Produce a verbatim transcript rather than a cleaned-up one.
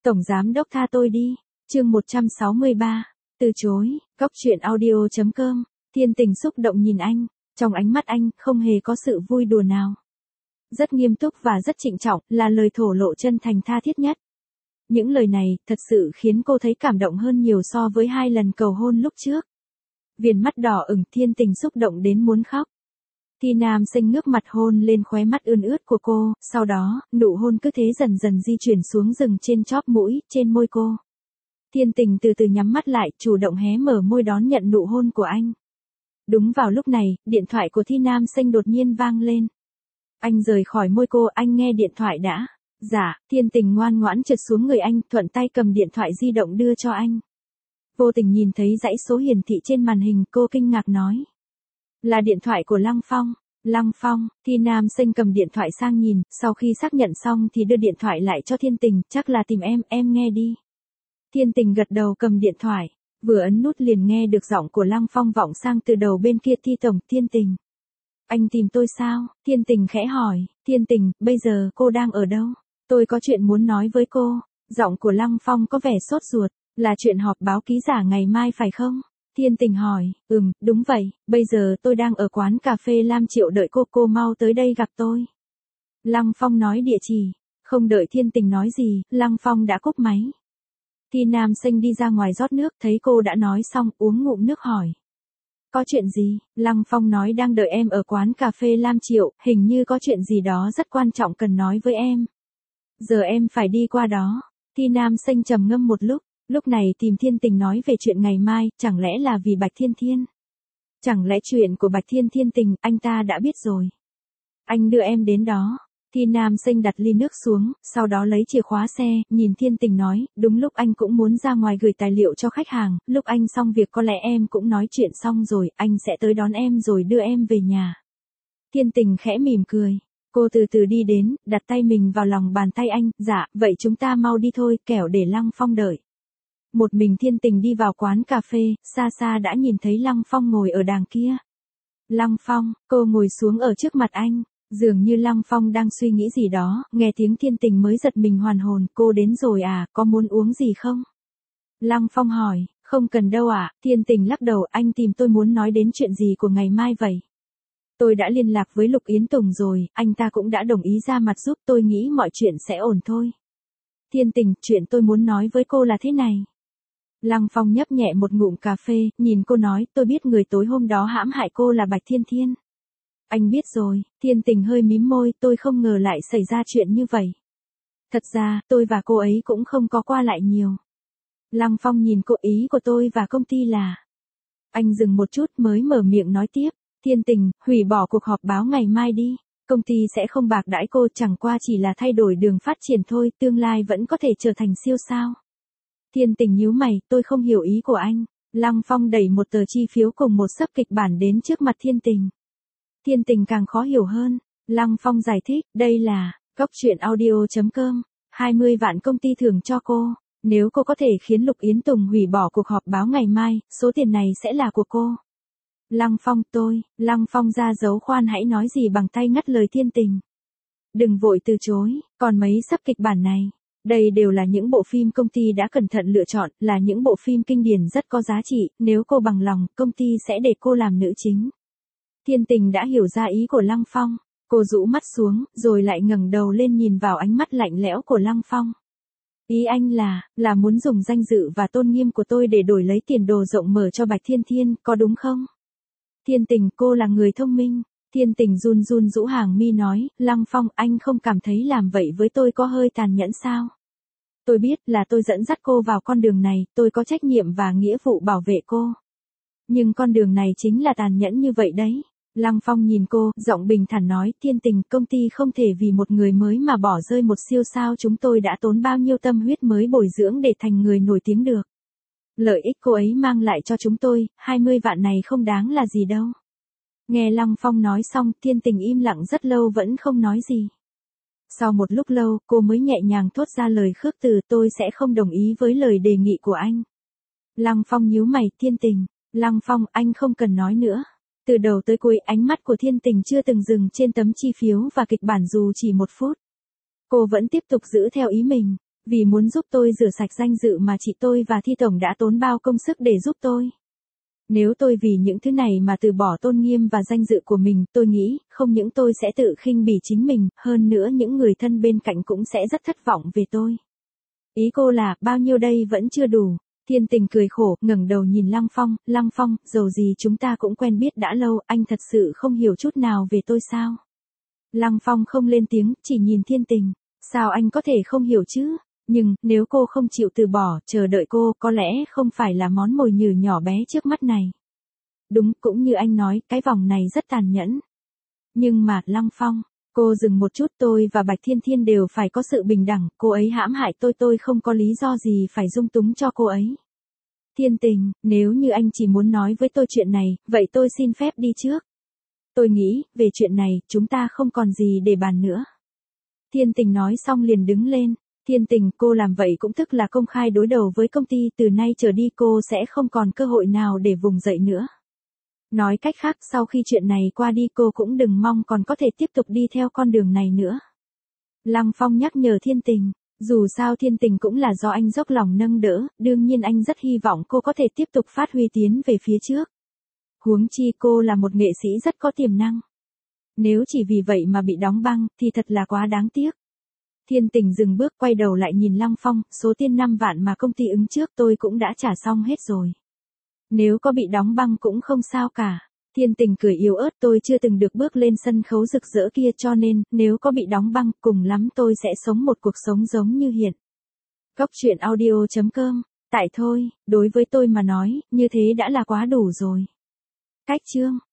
Tổng giám đốc tha tôi đi. Chương một trăm sáu mươi ba. Từ chối. Góc truyện audio chấm com. Thiên Tình xúc động nhìn anh, trong ánh mắt anh không hề có sự vui đùa nào. Rất nghiêm túc và rất trịnh trọng, là lời thổ lộ chân thành tha thiết nhất. Những lời này thật sự khiến cô thấy cảm động hơn nhiều so với hai lần cầu hôn lúc trước. Viền mắt đỏ ửng, Thiên Tình xúc động đến muốn khóc. Thi Nam Sinh ngước mặt hôn lên khóe mắt ươn ướt của cô, sau đó, nụ hôn cứ thế dần dần di chuyển xuống dừng trên chóp mũi, trên môi cô. Thiên Tình từ từ nhắm mắt lại, chủ động hé mở môi đón nhận nụ hôn của anh. Đúng vào lúc này, điện thoại của Thi Nam Sinh đột nhiên vang lên. Anh rời khỏi môi cô, anh nghe điện thoại đã. Dạ, Thiên Tình ngoan ngoãn trượt xuống người anh, thuận tay cầm điện thoại di động đưa cho anh. Vô tình nhìn thấy dãy số hiển thị trên màn hình, cô kinh ngạc nói. Là điện thoại của Lăng Phong. Lăng Phong. Thi Nam Sinh cầm điện thoại sang nhìn, sau khi xác nhận xong thì đưa điện thoại lại cho Thiên Tình, chắc là tìm em, em nghe đi. Thiên Tình gật đầu cầm điện thoại, vừa ấn nút liền nghe được giọng của Lăng Phong vọng sang từ đầu bên kia. Thi tổng, Thiên Tình. Anh tìm tôi sao? Thiên Tình khẽ hỏi. Thiên Tình, bây giờ cô đang ở đâu? Tôi có chuyện muốn nói với cô. Giọng của Lăng Phong có vẻ sốt ruột, là chuyện họp báo ký giả ngày mai phải không? Thiên Tình hỏi. Ừm, đúng vậy, bây giờ tôi đang ở quán cà phê Lam Triệu đợi cô, cô mau tới đây gặp tôi. Lăng Phong nói địa chỉ. Không đợi Thiên Tình nói gì, Lăng Phong đã cúp máy. Thi Nam Sinh đi ra ngoài rót nước, thấy cô đã nói xong, uống ngụm nước hỏi. Có chuyện gì? Lăng Phong nói đang đợi em ở quán cà phê Lam Triệu, hình như có chuyện gì đó rất quan trọng cần nói với em. Giờ em phải đi qua đó. Thi Nam Sinh trầm ngâm một lúc, lúc này tìm Thiên Tình nói về chuyện ngày mai, chẳng lẽ là vì Bạch Thiên Thiên? Chẳng lẽ chuyện của Bạch Thiên Thiên Tình, anh ta đã biết rồi. Anh đưa em đến đó. Thi Nam Sinh đặt ly nước xuống, sau đó lấy chìa khóa xe, nhìn Thiên Tình nói, đúng lúc anh cũng muốn ra ngoài gửi tài liệu cho khách hàng, lúc anh xong việc có lẽ em cũng nói chuyện xong rồi, anh sẽ tới đón em rồi đưa em về nhà. Thiên Tình khẽ mỉm cười, cô từ từ đi đến, đặt tay mình vào lòng bàn tay anh, dạ, vậy chúng ta mau đi thôi, kẻo để Lăng Phong đợi. Một mình Thiên Tình đi vào quán cà phê, xa xa đã nhìn thấy Lăng Phong ngồi ở đàng kia. Lăng Phong, cô ngồi xuống ở trước mặt anh. Dường như Lăng Phong đang suy nghĩ gì đó, nghe tiếng Thiên Tình mới giật mình hoàn hồn, cô đến rồi à, có muốn uống gì không? Lăng Phong hỏi, không cần đâu ạ. Thiên Tình lắc đầu, anh tìm tôi muốn nói đến chuyện gì của ngày mai vậy? Tôi đã liên lạc với Lục Yến Tùng rồi, anh ta cũng đã đồng ý ra mặt giúp, tôi nghĩ mọi chuyện sẽ ổn thôi. Thiên Tình, chuyện tôi muốn nói với cô là thế này. Lăng Phong nhấp nhẹ một ngụm cà phê, nhìn cô nói, tôi biết người tối hôm đó hãm hại cô là Bạch Thiên Thiên. Anh biết rồi. Thiên Tình hơi mím môi, tôi không ngờ lại xảy ra chuyện như vậy. Thật ra, tôi và cô ấy cũng không có qua lại nhiều. Lăng Phong nhìn cô, ý của tôi và công ty là. Anh dừng một chút mới mở miệng nói tiếp. Thiên Tình, hủy bỏ cuộc họp báo ngày mai đi. Công ty sẽ không bạc đãi cô, chẳng qua chỉ là thay đổi đường phát triển thôi, tương lai vẫn có thể trở thành siêu sao. Thiên Tình nhíu mày, tôi không hiểu ý của anh. Lăng Phong đẩy một tờ chi phiếu cùng một xấp kịch bản đến trước mặt Thiên Tình. Thiên Tình càng khó hiểu hơn. Lăng Phong giải thích, đây là, góc truyện audio chấm com, hai mươi vạn công ty thưởng cho cô. Nếu cô có thể khiến Lục Yến Tùng hủy bỏ cuộc họp báo ngày mai, số tiền này sẽ là của cô. Lăng Phong, tôi, Lăng Phong ra dấu khoan hãy nói gì bằng tay ngắt lời Thiên Tình. Đừng vội từ chối, còn mấy sắp kịch bản này. Đây đều là những bộ phim công ty đã cẩn thận lựa chọn, là những bộ phim kinh điển rất có giá trị, nếu cô bằng lòng, công ty sẽ để cô làm nữ chính. Thiên Tình đã hiểu ra ý của Lăng Phong, cô rũ mắt xuống, rồi lại ngẩng đầu lên nhìn vào ánh mắt lạnh lẽo của Lăng Phong. Ý anh là, là muốn dùng danh dự và tôn nghiêm của tôi để đổi lấy tiền đồ rộng mở cho Bạch Thiên Thiên, có đúng không? Thiên Tình, cô là người thông minh. Thiên Tình run run rũ hàng mi nói, Lăng Phong, anh không cảm thấy làm vậy với tôi có hơi tàn nhẫn sao? Tôi biết là tôi dẫn dắt cô vào con đường này, tôi có trách nhiệm và nghĩa vụ bảo vệ cô. Nhưng con đường này chính là tàn nhẫn như vậy đấy. Lăng Phong nhìn cô, giọng bình thản nói, Thiên Tình, công ty không thể vì một người mới mà bỏ rơi một siêu sao chúng tôi đã tốn bao nhiêu tâm huyết mới bồi dưỡng để thành người nổi tiếng được. Lợi ích cô ấy mang lại cho chúng tôi, hai mươi vạn này không đáng là gì đâu. Nghe Lăng Phong nói xong, Thiên Tình im lặng rất lâu vẫn không nói gì. Sau một lúc lâu, cô mới nhẹ nhàng thốt ra lời khước từ, tôi sẽ không đồng ý với lời đề nghị của anh. Lăng Phong nhíu mày, Thiên Tình, Lăng Phong, anh không cần nói nữa. Từ đầu tới cuối ánh mắt của Thiên Tình chưa từng dừng trên tấm chi phiếu và kịch bản dù chỉ một phút. Cô vẫn tiếp tục giữ theo ý mình. Vì muốn giúp tôi rửa sạch danh dự mà chị tôi và Thi Tổng đã tốn bao công sức để giúp tôi. Nếu tôi vì những thứ này mà từ bỏ tôn nghiêm và danh dự của mình, tôi nghĩ, không những tôi sẽ tự khinh bỉ chính mình, hơn nữa những người thân bên cạnh cũng sẽ rất thất vọng về tôi. Ý cô là, bao nhiêu đây vẫn chưa đủ. Thiên Tình cười khổ, ngẩng đầu nhìn Lăng Phong, Lăng Phong, dầu gì chúng ta cũng quen biết đã lâu, anh thật sự không hiểu chút nào về tôi sao? Lăng Phong không lên tiếng, chỉ nhìn Thiên Tình. Sao anh có thể không hiểu chứ? Nhưng, nếu cô không chịu từ bỏ, chờ đợi cô, có lẽ không phải là món mồi nhử nhỏ bé trước mắt này. Đúng, cũng như anh nói, cái vòng này rất tàn nhẫn. Nhưng mà, Lăng Phong, cô dừng một chút, tôi và Bạch Thiên Thiên đều phải có sự bình đẳng, cô ấy hãm hại tôi, tôi không có lý do gì phải dung túng cho cô ấy. Thiên Tình, nếu như anh chỉ muốn nói với tôi chuyện này, vậy tôi xin phép đi trước. Tôi nghĩ, về chuyện này, chúng ta không còn gì để bàn nữa. Thiên Tình nói xong liền đứng lên. Thiên Tình, cô làm vậy cũng tức là công khai đối đầu với công ty, từ nay trở đi cô sẽ không còn cơ hội nào để vùng dậy nữa. Nói cách khác, sau khi chuyện này qua đi cô cũng đừng mong còn có thể tiếp tục đi theo con đường này nữa. Lăng Phong nhắc nhở Thiên Tình, dù sao Thiên Tình cũng là do anh dốc lòng nâng đỡ, đương nhiên anh rất hy vọng cô có thể tiếp tục phát huy tiến về phía trước. Huống chi cô là một nghệ sĩ rất có tiềm năng. Nếu chỉ vì vậy mà bị đóng băng, thì thật là quá đáng tiếc. Thiên Tình dừng bước quay đầu lại nhìn Lăng Phong, số tiền năm vạn mà công ty ứng trước tôi cũng đã trả xong hết rồi. Nếu có bị đóng băng cũng không sao cả. Thiên Tình cười yếu ớt, tôi chưa từng được bước lên sân khấu rực rỡ kia cho nên, nếu có bị đóng băng, cùng lắm tôi sẽ sống một cuộc sống giống như hiện. Góc truyện audio chấm com, tại thôi, đối với tôi mà nói, như thế đã là quá đủ rồi. Cách chương